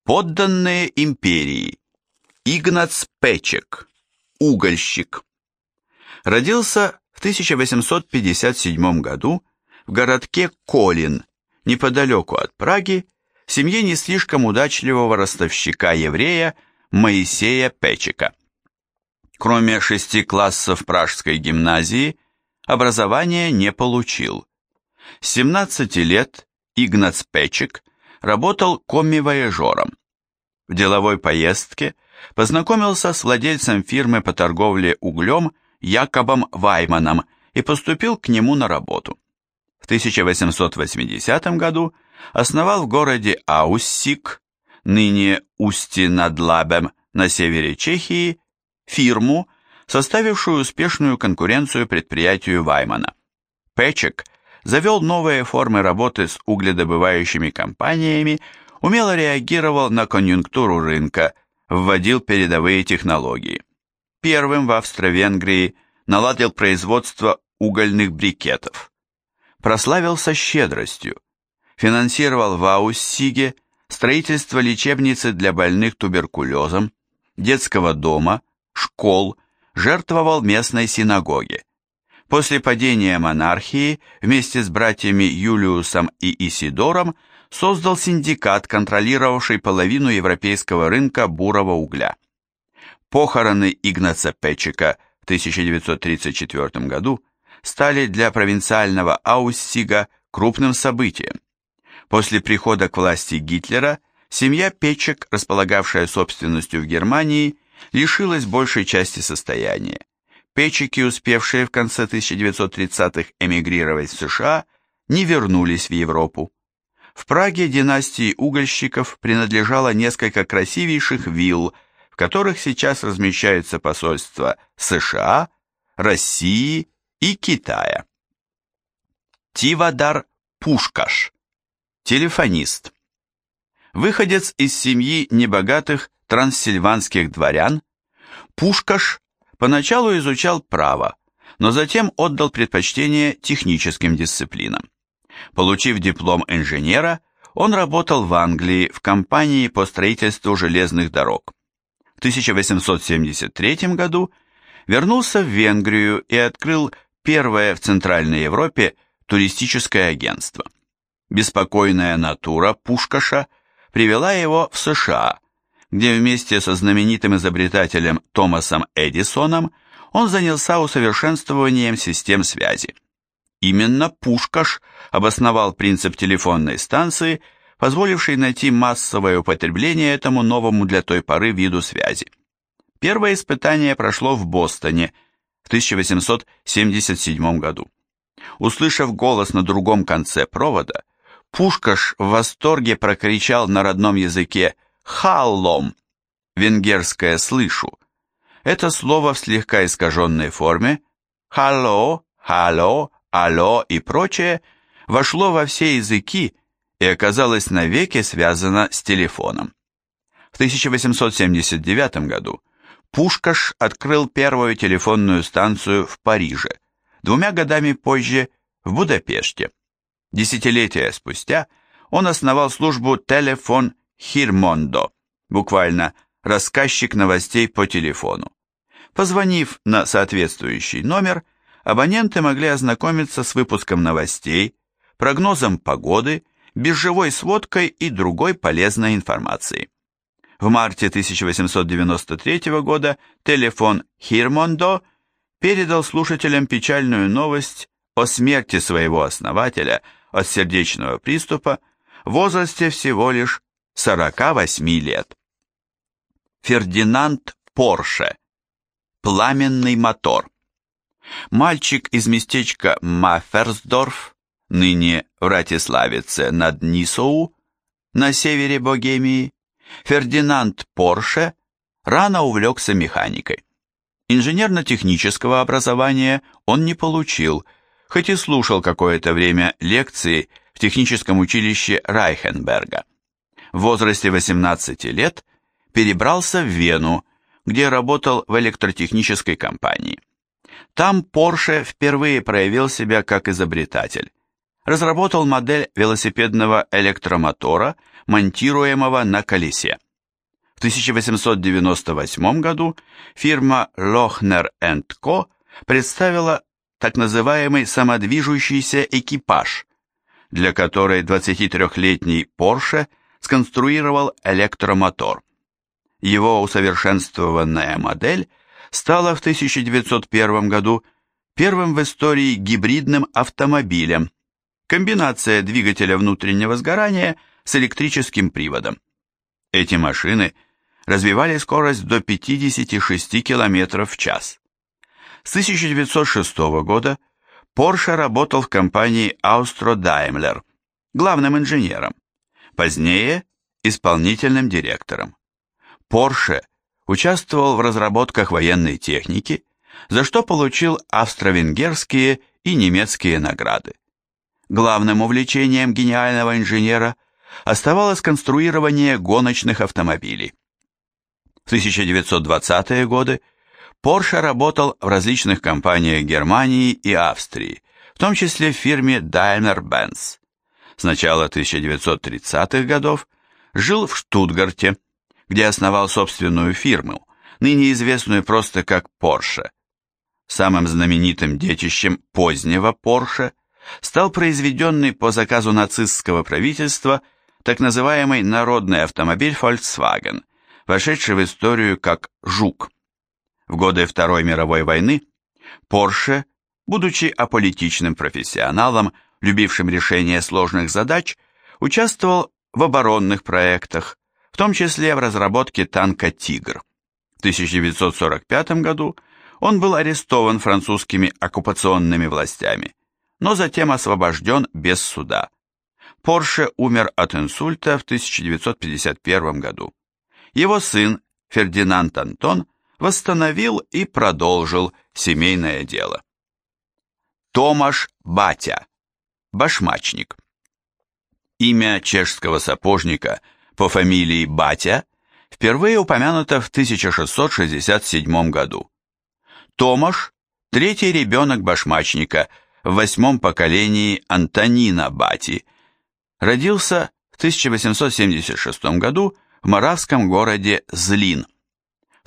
Подданные империи. Игнац Печек, угольщик. Родился в 1857 году в городке Колин, неподалеку от Праги, в семье не слишком удачливого ростовщика-еврея Моисея Печека. Кроме 6 классов Пражской гимназии, образования не получил. С 17 лет Игнац Печек работал коммивояжером. В деловой поездке познакомился с владельцем фирмы по торговле углем Якобом Вайманом и поступил к нему на работу. В 1880 году основал в городе Ауссик, ныне Усти над Лабем на севере Чехии, фирму, составившую успешную конкуренцию предприятию Ваймана. Печек завел новые формы работы с угледобывающими компаниями, умело реагировал на конъюнктуру рынка, вводил передовые технологии. Первым в Австро-Венгрии наладил производство угольных брикетов. Прославился щедростью, финансировал в Ауссиге строительство лечебницы для больных туберкулезом, детского дома, школ, жертвовал местной синагоге. После падения монархии вместе с братьями Юлиусом и Исидором создал синдикат, контролировавший половину европейского рынка бурого угля. Похороны Игнаца Печека в 1934 году стали для провинциального Ауссига крупным событием. После прихода к власти Гитлера семья Печек, располагавшая собственностью в Германии, лишилась большей части состояния. Печеки, успевшие в конце 1930-х эмигрировать в США, не вернулись в Европу. В Праге династии угольщиков принадлежало несколько красивейших вилл, в которых сейчас размещаются посольства США, России и Китая. Тивадар Пушкаш, телефонист. Выходец из семьи небогатых трансильванских дворян, Пушкаш поначалу изучал право, но затем отдал предпочтение техническим дисциплинам. Получив диплом инженера, он работал в Англии в компании по строительству железных дорог. В 1873 году вернулся в Венгрию и открыл первое в Центральной Европе туристическое агентство. Беспокойная натура Пушкаша привела его в США, где вместе со знаменитым изобретателем Томасом Эдисоном он занялся усовершенствованием систем связи. Именно Пушкаш обосновал принцип телефонной станции, позволивший найти массовое употребление этому новому для той поры виду связи. Первое испытание прошло в Бостоне в 1877 году. Услышав голос на другом конце провода, Пушкаш в восторге прокричал на родном языке «Халлом», венгерское «слышу». Это слово в слегка искаженной форме «халло», «халло», «алло» и прочее вошло во все языки и оказалось навеки связано с телефоном. В 1879 году Пушкаш открыл первую телефонную станцию в Париже, 2 годами позже в Будапеште. Десятилетия спустя он основал службу «Телефон Хирмондо», буквально «рассказчик новостей по телефону». Позвонив на соответствующий номер, абоненты могли ознакомиться с выпуском новостей, прогнозом погоды, биржевой сводкой и другой полезной информацией. В марте 1893 года телефон Хирмондо передал слушателям печальную новость о смерти своего основателя от сердечного приступа в возрасте всего лишь 48 лет. Фердинанд Порше. Пламенный мотор. Мальчик из местечка Маферсдорф, ныне в Ратиславице над Нисоу, на севере Богемии, Фердинанд Порше рано увлекся механикой. Инженерно-технического образования он не получил, хоть и слушал какое-то время лекции в техническом училище Райхенберга. В возрасте 18 лет перебрался в Вену, где работал в электротехнической компании. Там Порше впервые проявил себя как изобретатель. Разработал модель велосипедного электромотора, монтируемого на колесе. В 1898 году фирма Lochner & Co. представила так называемый самодвижущийся экипаж, для которой 23-летний Porsche сконструировал электромотор. Его усовершенствованная модель стала в 1901 году первым в истории гибридным автомобилем, комбинация двигателя внутреннего сгорания с электрическим приводом. Эти машины развивали скорость до 56 км в час. С 1906 года Porsche работал в компании Austro-Daimler, главным инженером, позднее исполнительным директором. Porsche участвовал в разработках военной техники, за что получил австро-венгерские и немецкие награды. Главным увлечением гениального инженера оставалось конструирование гоночных автомобилей. В 1920-е годы Porsche работал в различных компаниях Германии и Австрии, в том числе в фирме Daimler-Benz. С начала 1930-х годов жил в Штутгарте, где основал собственную фирму, ныне известную просто как Porsche. Самым знаменитым детищем позднего Porsche стал произведенный по заказу нацистского правительства так называемый народный автомобиль Volkswagen, вошедший в историю как «Жук». В годы Второй мировой войны Porsche, будучи аполитичным профессионалом, любившим решение сложных задач, участвовал в оборонных проектах, в том числе в разработке танка «Тигр». В 1945 году он был арестован французскими оккупационными властями, но затем освобожден без суда. Porsche умер от инсульта в 1951 году. Его сын Фердинанд Антон восстановил и продолжил семейное дело. Томаш Батя, башмачник. Имя чешского сапожника по фамилии Батя впервые упомянуто в 1667 году. Томаш – третий ребенок башмачника в 8-м поколении Антонина Бати, родился в 1876 году в моравском городе Злин. В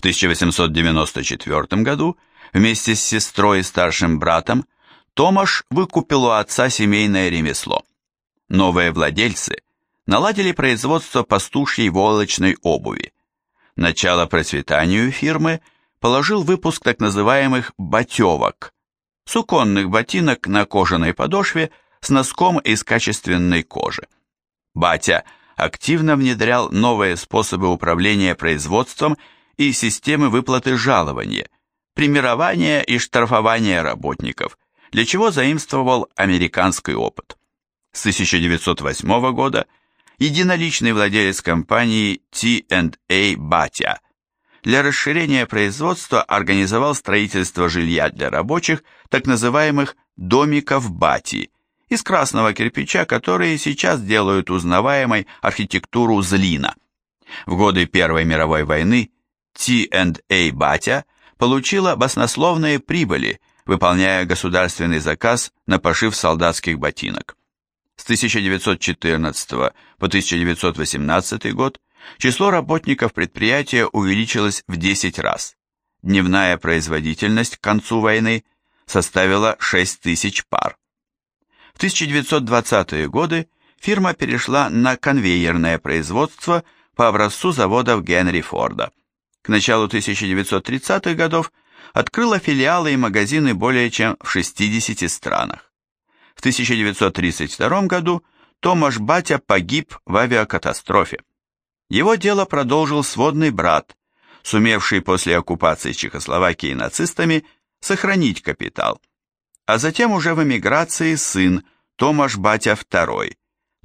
1894 году вместе с сестрой и старшим братом Томаш выкупил у отца семейное ремесло. Новые владельцы наладили производство пастушьей войлочной обуви. Начало процветанию фирмы положил выпуск так называемых «ботевок» – суконных ботинок на кожаной подошве с носком из качественной кожи. Батя активно внедрял новые способы управления производством и системы выплаты жалования, премирования и штрафования работников, для чего заимствовал американский опыт. С 1908 года единоличный владелец компании T&A Батя для расширения производства организовал строительство жилья для рабочих, так называемых «домиков Бати», из красного кирпича, которые сейчас делают узнаваемой архитектуру Злина. В годы Первой мировой войны T&A Батя получила баснословные прибыли, выполняя государственный заказ на пошив солдатских ботинок. С 1914 по 1918 год число работников предприятия увеличилось в 10 раз. Дневная производительность к концу войны составила 6 тысяч пар. В 1920-е годы фирма перешла на конвейерное производство по образцу заводов Генри Форда. К началу 1930-х годов открыла филиалы и магазины более чем в 60 странах. В 1932 году Томаш Батя погиб в авиакатастрофе. Его дело продолжил сводный брат, сумевший после оккупации Чехословакии нацистами сохранить капитал, а затем уже в эмиграции сын Томаш Батя II,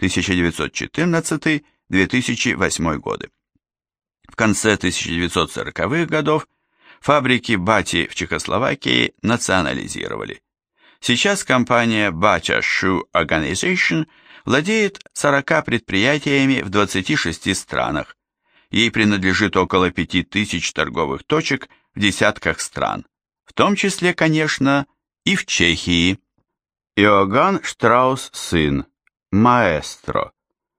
1914-2008 годы. В конце 1940-х годов фабрики Бати в Чехословакии национализировали. Сейчас компания Bata Shoe Organization владеет 40 предприятиями в 26 странах. Ей принадлежит около 5000 торговых точек в десятках стран, в том числе, конечно, и в Чехии. Иоганн Штраус сын, маэстро.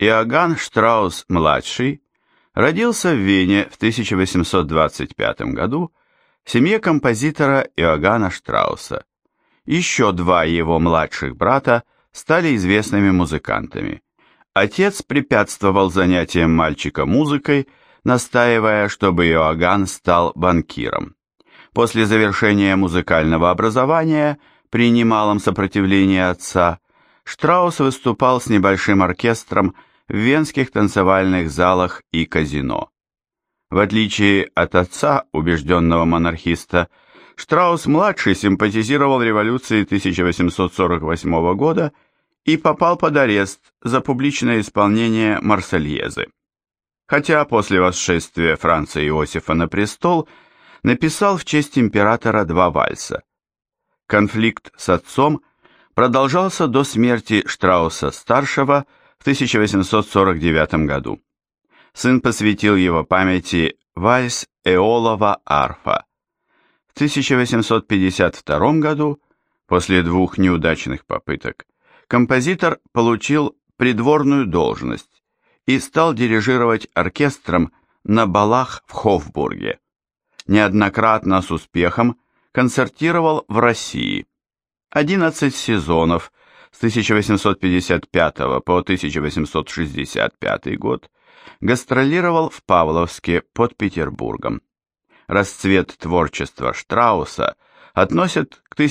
Иоганн Штраус-младший родился в Вене в 1825 году в семье композитора Иоганна Штрауса. Еще два его младших брата стали известными музыкантами. Отец препятствовал занятиям мальчика музыкой, настаивая, чтобы Иоганн стал банкиром. После завершения музыкального образования, при немалом сопротивлении отца, Штраус выступал с небольшим оркестром в венских танцевальных залах и казино. В отличие от отца, убежденного монархиста, Штраус-младший симпатизировал революции 1848 года и попал под арест за публичное исполнение «Марсельезы». Хотя после восшествия Франца Иосифа на престол написал в честь императора два вальса. Конфликт с отцом продолжался до смерти Штрауса-старшего в 1849 году. Сын посвятил его памяти вальс «Эолова арфа». В 1852 году, после двух неудачных попыток, композитор получил придворную должность и стал дирижировать оркестром на балах в Хофбурге. Неоднократно с успехом концертировал в России. 11 сезонов с 1855 по 1865 год гастролировал в Павловске под Петербургом. Расцвет творчества Штрауса относят к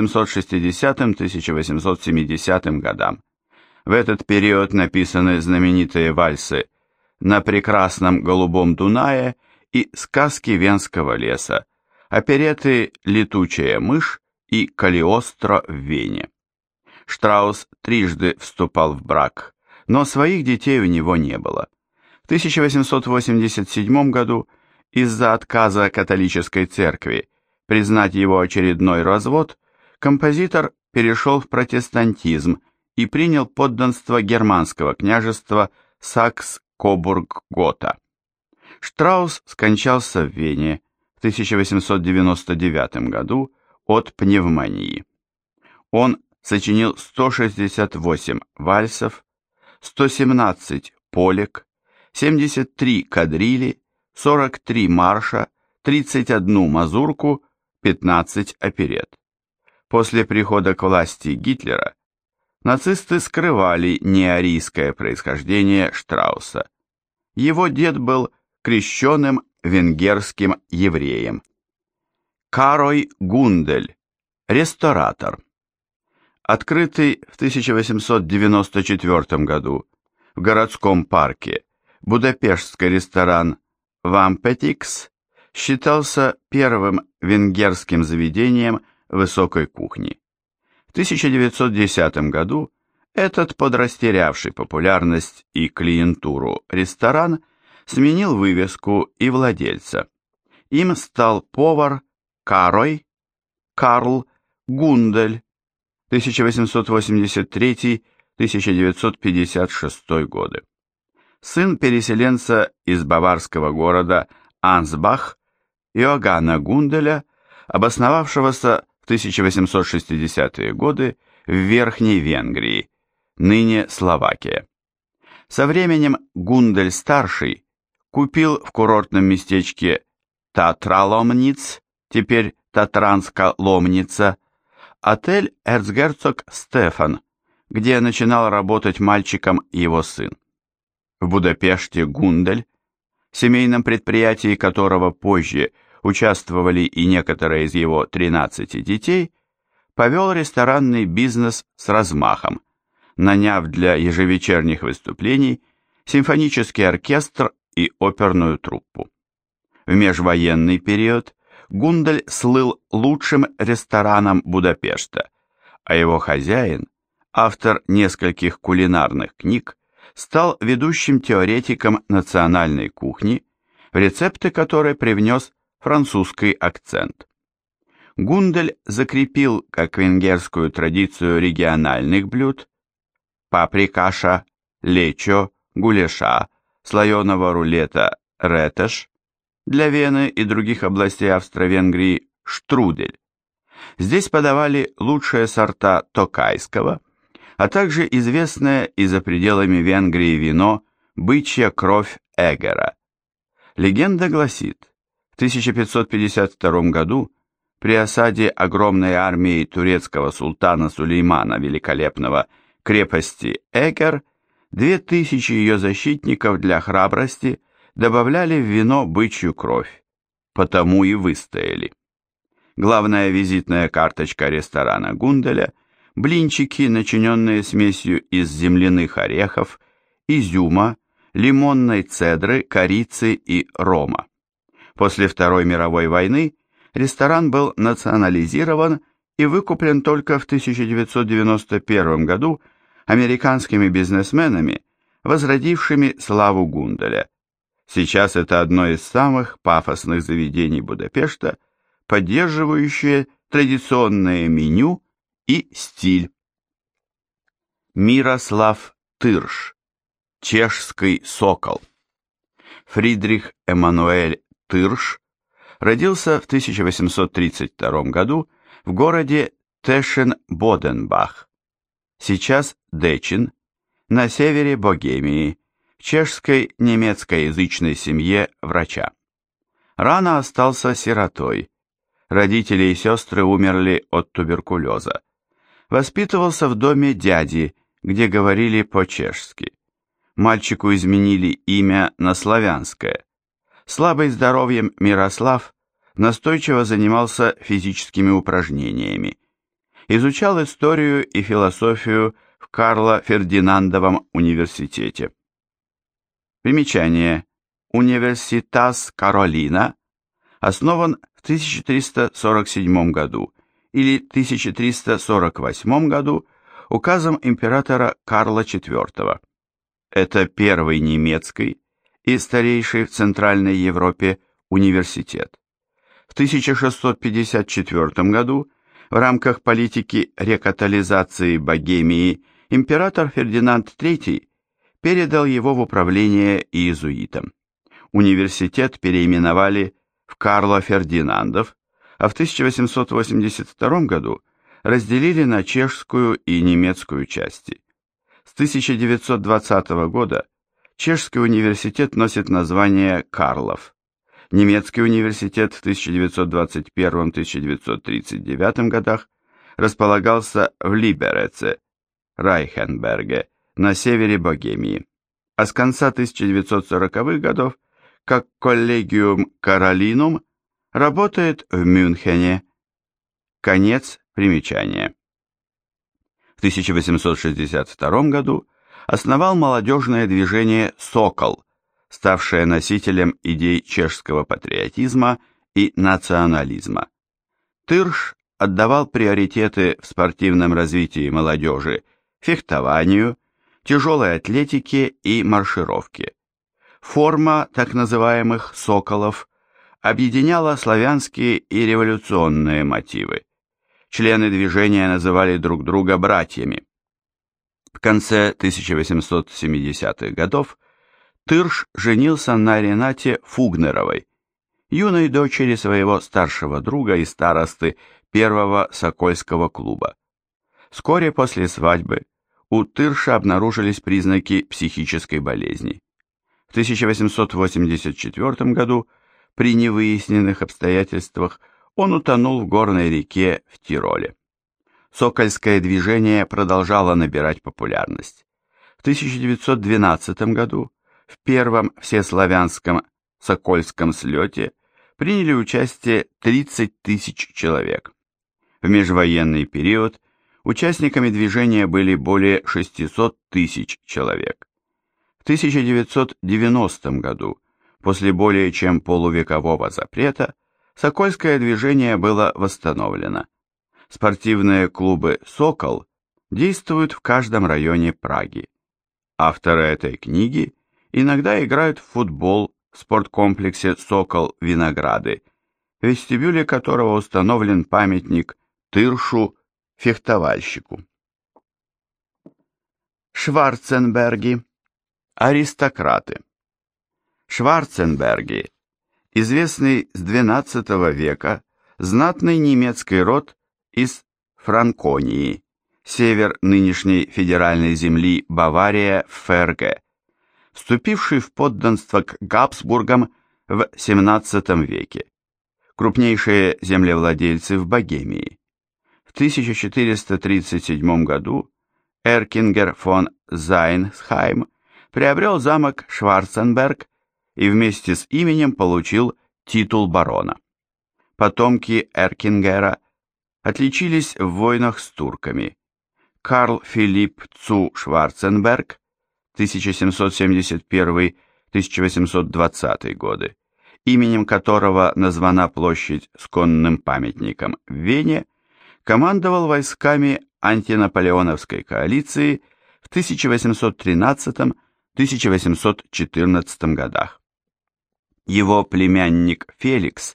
1860-1870 годам. В этот период написаны знаменитые вальсы «На прекрасном голубом Дунае» и «Сказки Венского леса», оперетты «Летучая мышь» и «Калиостро в Вене». Штраус трижды вступал в брак, но своих детей у него не было. В 1887 году из-за отказа католической церкви признать его очередной развод, композитор перешел в протестантизм и принял подданство германского княжества Сакс-Кобург-Гота. Штраус скончался в Вене в 1899 году от пневмонии. Он сочинил 168 вальсов, 117 полек, 73 кадрили, 43 марша, 31 мазурку, 15 оперет. После прихода к власти Гитлера нацисты скрывали неарийское происхождение Штрауса. Его дед был крещеным венгерским евреем. Карой Гундель, ресторатор. Открытый в 1894 году в городском парке будапештский ресторан «Вампетикс» считался первым венгерским заведением высокой кухни. В 1910 году этот подрастерявший популярность и клиентуру ресторан сменил вывеску и владельца. Им стал повар Карой Карл Гундель, 1883-1956 годы. Сын переселенца из баварского города Ансбах Иоганна Гунделя, обосновавшегося в 1860-е годы в Верхней Венгрии, ныне Словакия. Со временем Гундель-старший купил в курортном местечке Татраломниц, теперь Татранска-Ломница, отель «Эрцгерцог Стефан», где начинал работать мальчиком его сын. В Будапеште Гундель, в семейном предприятии которого позже участвовали и некоторые из его 13 детей, повел ресторанный бизнес с размахом, наняв для ежевечерних выступлений симфонический оркестр и оперную труппу. В межвоенный период Гундель слыл лучшим рестораном Будапешта, а его хозяин, автор нескольких кулинарных книг, стал ведущим теоретиком национальной кухни, в рецепты которой привнес французский акцент. Гундель закрепил как венгерскую традицию региональных блюд паприкаша, лечо, гуляша, слоеного рулета ретеш, для Вены и других областей Австро-Венгрии штрудель. Здесь подавали лучшие сорта токайского, а также известное и за пределами Венгрии вино «Бычья кровь Эгера». Легенда гласит, в 1552 году при осаде огромной армии турецкого султана Сулеймана Великолепного крепости Эгер 2000 ее защитников для храбрости добавляли в вино бычью кровь, потому и выстояли. Главная визитная карточка ресторана Гунделя – блинчики, начиненные смесью из земляных орехов, изюма, лимонной цедры, корицы и рома. После Второй мировой войны ресторан был национализирован и выкуплен только в 1991 году американскими бизнесменами, возродившими славу Гунделя. Сейчас это одно из самых пафосных заведений Будапешта, поддерживающее традиционное меню и стиль. Мирослав Тырш, чешский сокол. Фридрих Эммануэль Тырш родился в 1832 году в городе Тешен-Боденбах, сейчас Дечин, на севере Богемии, в чешской немецкоязычной семье врача. Рано остался сиротой. Родители и сестры умерли от туберкулеза. Воспитывался в доме дяди, где говорили по-чешски. Мальчику изменили имя на славянское. Слабый здоровьем Мирослав настойчиво занимался физическими упражнениями. Изучал историю и философию в Карло-Фердинандовом университете. Примечание. Университас Каролина основан в 1347 году или 1348 году указом императора Карла IV. Это первый немецкий и старейший в Центральной Европе университет. В 1654 году в рамках политики рекатолизации Богемии император Фердинанд III передал его в управление иезуитам. Университет переименовали в Карло-Фердинандов, а в 1882 году разделили на чешскую и немецкую части. С 1920 года чешский университет носит название Карлов. Немецкий университет в 1921-1939 годах располагался в Либереце, Райхенберге, на севере Богемии, а с конца 1940-х годов, как коллегиум Каролинум, работает в Мюнхене. Конец примечания. В 1862 году основал молодежное движение «Сокол», ставшее носителем идей чешского патриотизма и национализма. Тырш отдавал приоритеты в спортивном развитии молодежи фехтованию, тяжелой атлетике и маршировке. Форма так называемых «соколов» объединяла славянские и революционные мотивы. Члены движения называли друг друга братьями. В конце 1870-х годов Тырш женился на Ренате Фугнеровой, юной дочери своего старшего друга и старосты первого Сокольского клуба. Вскоре после свадьбы у Тырша обнаружились признаки психической болезни. В 1884 году при невыясненных обстоятельствах он утонул в горной реке в Тироле. Сокольское движение продолжало набирать популярность. В 1912 году в первом всеславянском Сокольском слете приняли участие 30 тысяч человек. В межвоенный период участниками движения были более 600 тысяч человек. В 1990 году, после более чем полувекового запрета, Сокольское движение было восстановлено. Спортивные клубы «Сокол» действуют в каждом районе Праги. Авторы этой книги иногда играют в футбол в спорткомплексе «Сокол Винограды», в вестибюле которого установлен памятник Тыршу, фехтовальщику. Шварценберги. Аристократы. Шварценберги – известный с XII века знатный немецкий род из Франконии, север нынешней федеральной земли Бавария в ФРГ, вступивший в подданство к Габсбургам в XVII веке. Крупнейшие землевладельцы в Богемии. В 1437 году Эркингер фон Зайнсхайм приобрел замок Шварценберг и вместе с именем получил титул барона. Потомки Эркингера отличились в войнах с турками. Карл Филипп цу Шварценберг 1771-1820 годы, именем которого названа площадь с конным памятником в Вене, командовал войсками антинаполеоновской коалиции в 1813-1814 годах. Его племянник Феликс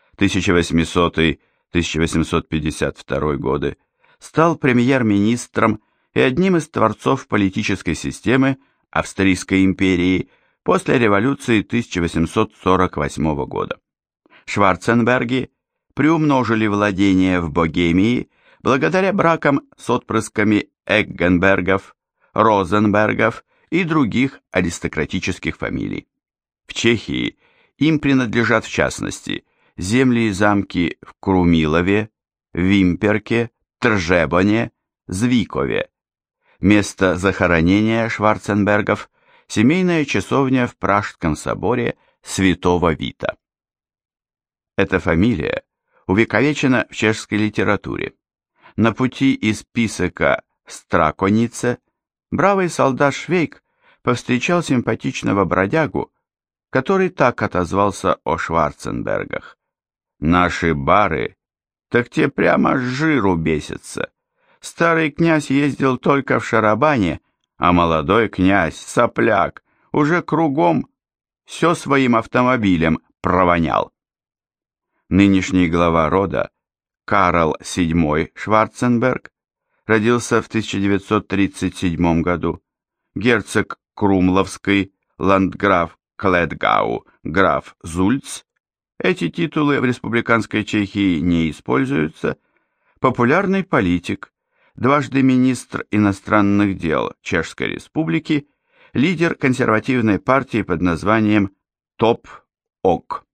1800-1852 годы стал премьер-министром и одним из творцов политической системы Австрийской империи после революции 1848 года. Шварценберги приумножили владения в Богемии благодаря бракам с отпрысками Эггенбергов, Розенбергов и других аристократических фамилий. В Чехии им принадлежат в частности земли и замки в Крумилове, Вимперке, Тржебоне, Звикове. Место захоронения Шварценбергов – семейная часовня в Пражском соборе Святого Вита. Эта фамилия увековечена в чешской литературе. На пути из Писека в Страконице бравый солдат Швейк повстречал симпатичного бродягу, который так отозвался о Шварценбергах. «Наши бары, так те прямо с жиру бесятся. Старый князь ездил только в шарабане, а молодой князь, сопляк, уже кругом все своим автомобилем провонял». Нынешний глава рода, Карл VII Шварценберг, родился в 1937 году, герцог Крумловский, ландграф Клетгау, граф Зульц, эти титулы в республиканской Чехии не используются, популярный политик, дважды министр иностранных дел Чешской Республики, лидер консервативной партии под названием ТОП-ОК.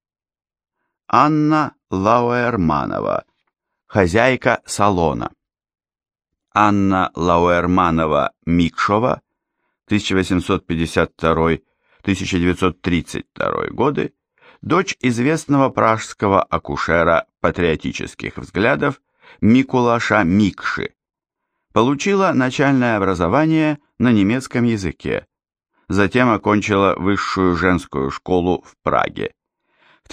Анна Лауэрманова, хозяйка салона. Анна Лауэрманова-Микшова, 1852-1932 годы, дочь известного пражского акушера патриотических взглядов Микулаша Микши, получила начальное образование на немецком языке, затем окончила высшую женскую школу в Праге. В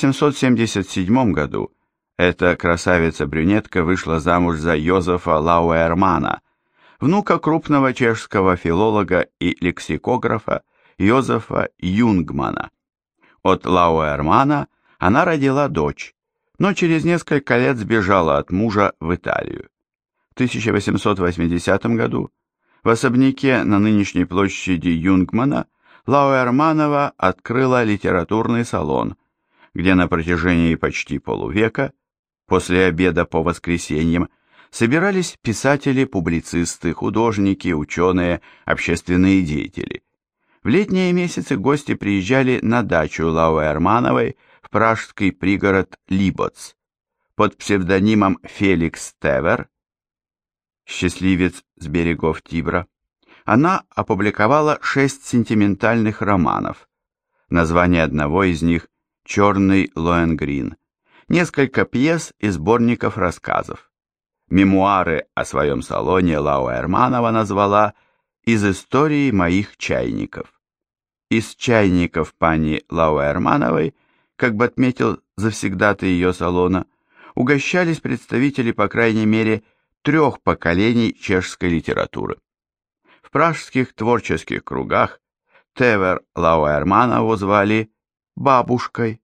1877 году эта красавица-брюнетка вышла замуж за Йозефа Лауэрмана, внука крупного чешского филолога и лексикографа Йозефа Юнгмана. От Лауэрмана она родила дочь, но через несколько лет сбежала от мужа в Италию. В 1880 году в особняке на нынешней площади Юнгмана Лауэрманова открыла литературный салон, где на протяжении почти полувека, после обеда по воскресеньям, собирались писатели, публицисты, художники, ученые, общественные деятели. В летние месяцы гости приезжали на дачу Лауэрмановой в пражский пригород Либоц. Под псевдонимом Феликс Тевер, счастливец с берегов Тибра, она опубликовала 6 сентиментальных романов. Название одного из них «Черный Лоэнгрин», несколько пьес и сборников рассказов. Мемуары о своем салоне Лауэрманова назвала «Из истории моих чайников». Из чайников пани Лауэрмановой, как бы отметил завсегдатый ее салона, угощались представители, по крайней мере, 3 поколений чешской литературы. В пражских творческих кругах Тевер Лауэрманову звали бабушкой.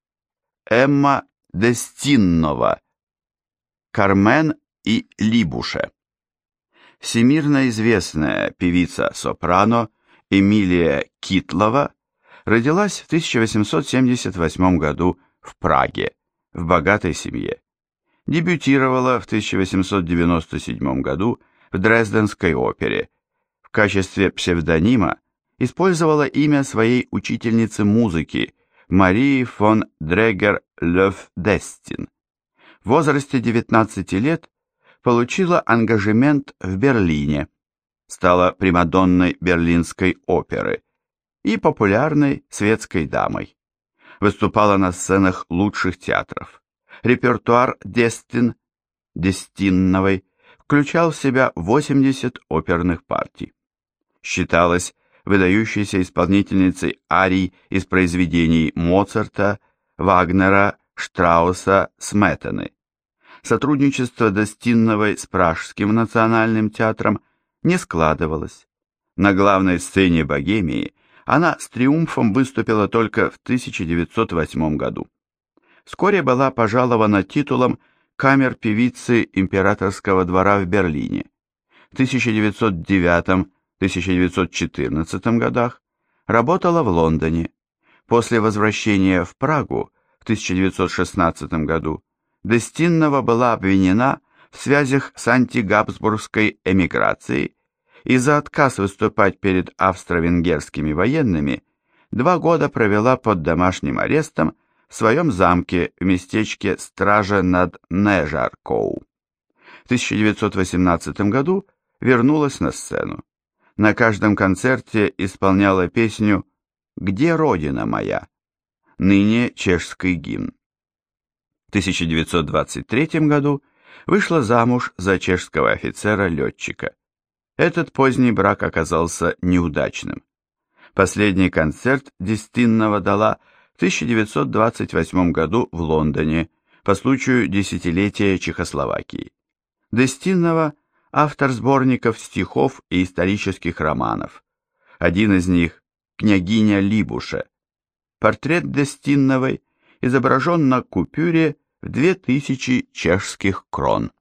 Эмма Дестиннова, Кармен и Либуше. Всемирно известная певица-сопрано Эмилия Китлова родилась в 1878 году в Праге, в богатой семье. Дебютировала в 1897 году в Дрезденской опере. В качестве псевдонима использовала имя своей учительницы музыки Марии фон Дрегер-Лёф-Дестин. В возрасте 19 лет получила ангажемент в Берлине, стала примадонной Берлинской оперы и популярной светской дамой. Выступала на сценах лучших театров. Репертуар Дестинновой включал в себя 80 оперных партий. Считалась выдающейся исполнительницей арий из произведений Моцарта, Вагнера, Штрауса, Сметаны. Сотрудничество Дестинновой с Пражским национальным театром не складывалось. На главной сцене Богемии она с триумфом выступила только в 1908 году. Вскоре была пожалована титулом камер-певицы императорского двора в Берлине. В 1909-1914 годах работала в Лондоне. После возвращения в Прагу в 1916 году Дестиннова была обвинена в связях с антигабсбургской эмиграцией и за отказ выступать перед австро-венгерскими военными 2 года провела под домашним арестом в своем замке в местечке Стража над Нежаркоу. В 1918 году вернулась на сцену. На каждом концерте исполняла песню «Где Родина моя?», ныне чешский гимн. В 1923 году вышла замуж за чешского офицера-летчика. Этот поздний брак оказался неудачным. Последний концерт Дестиннова дала в 1928 году в Лондоне по случаю десятилетия Чехословакии. Дестиннова – автор сборников стихов и исторических романов. Один из них – «Княгиня Либуша». Портрет Дестинновой изображен на купюре в 2000 чешских крон.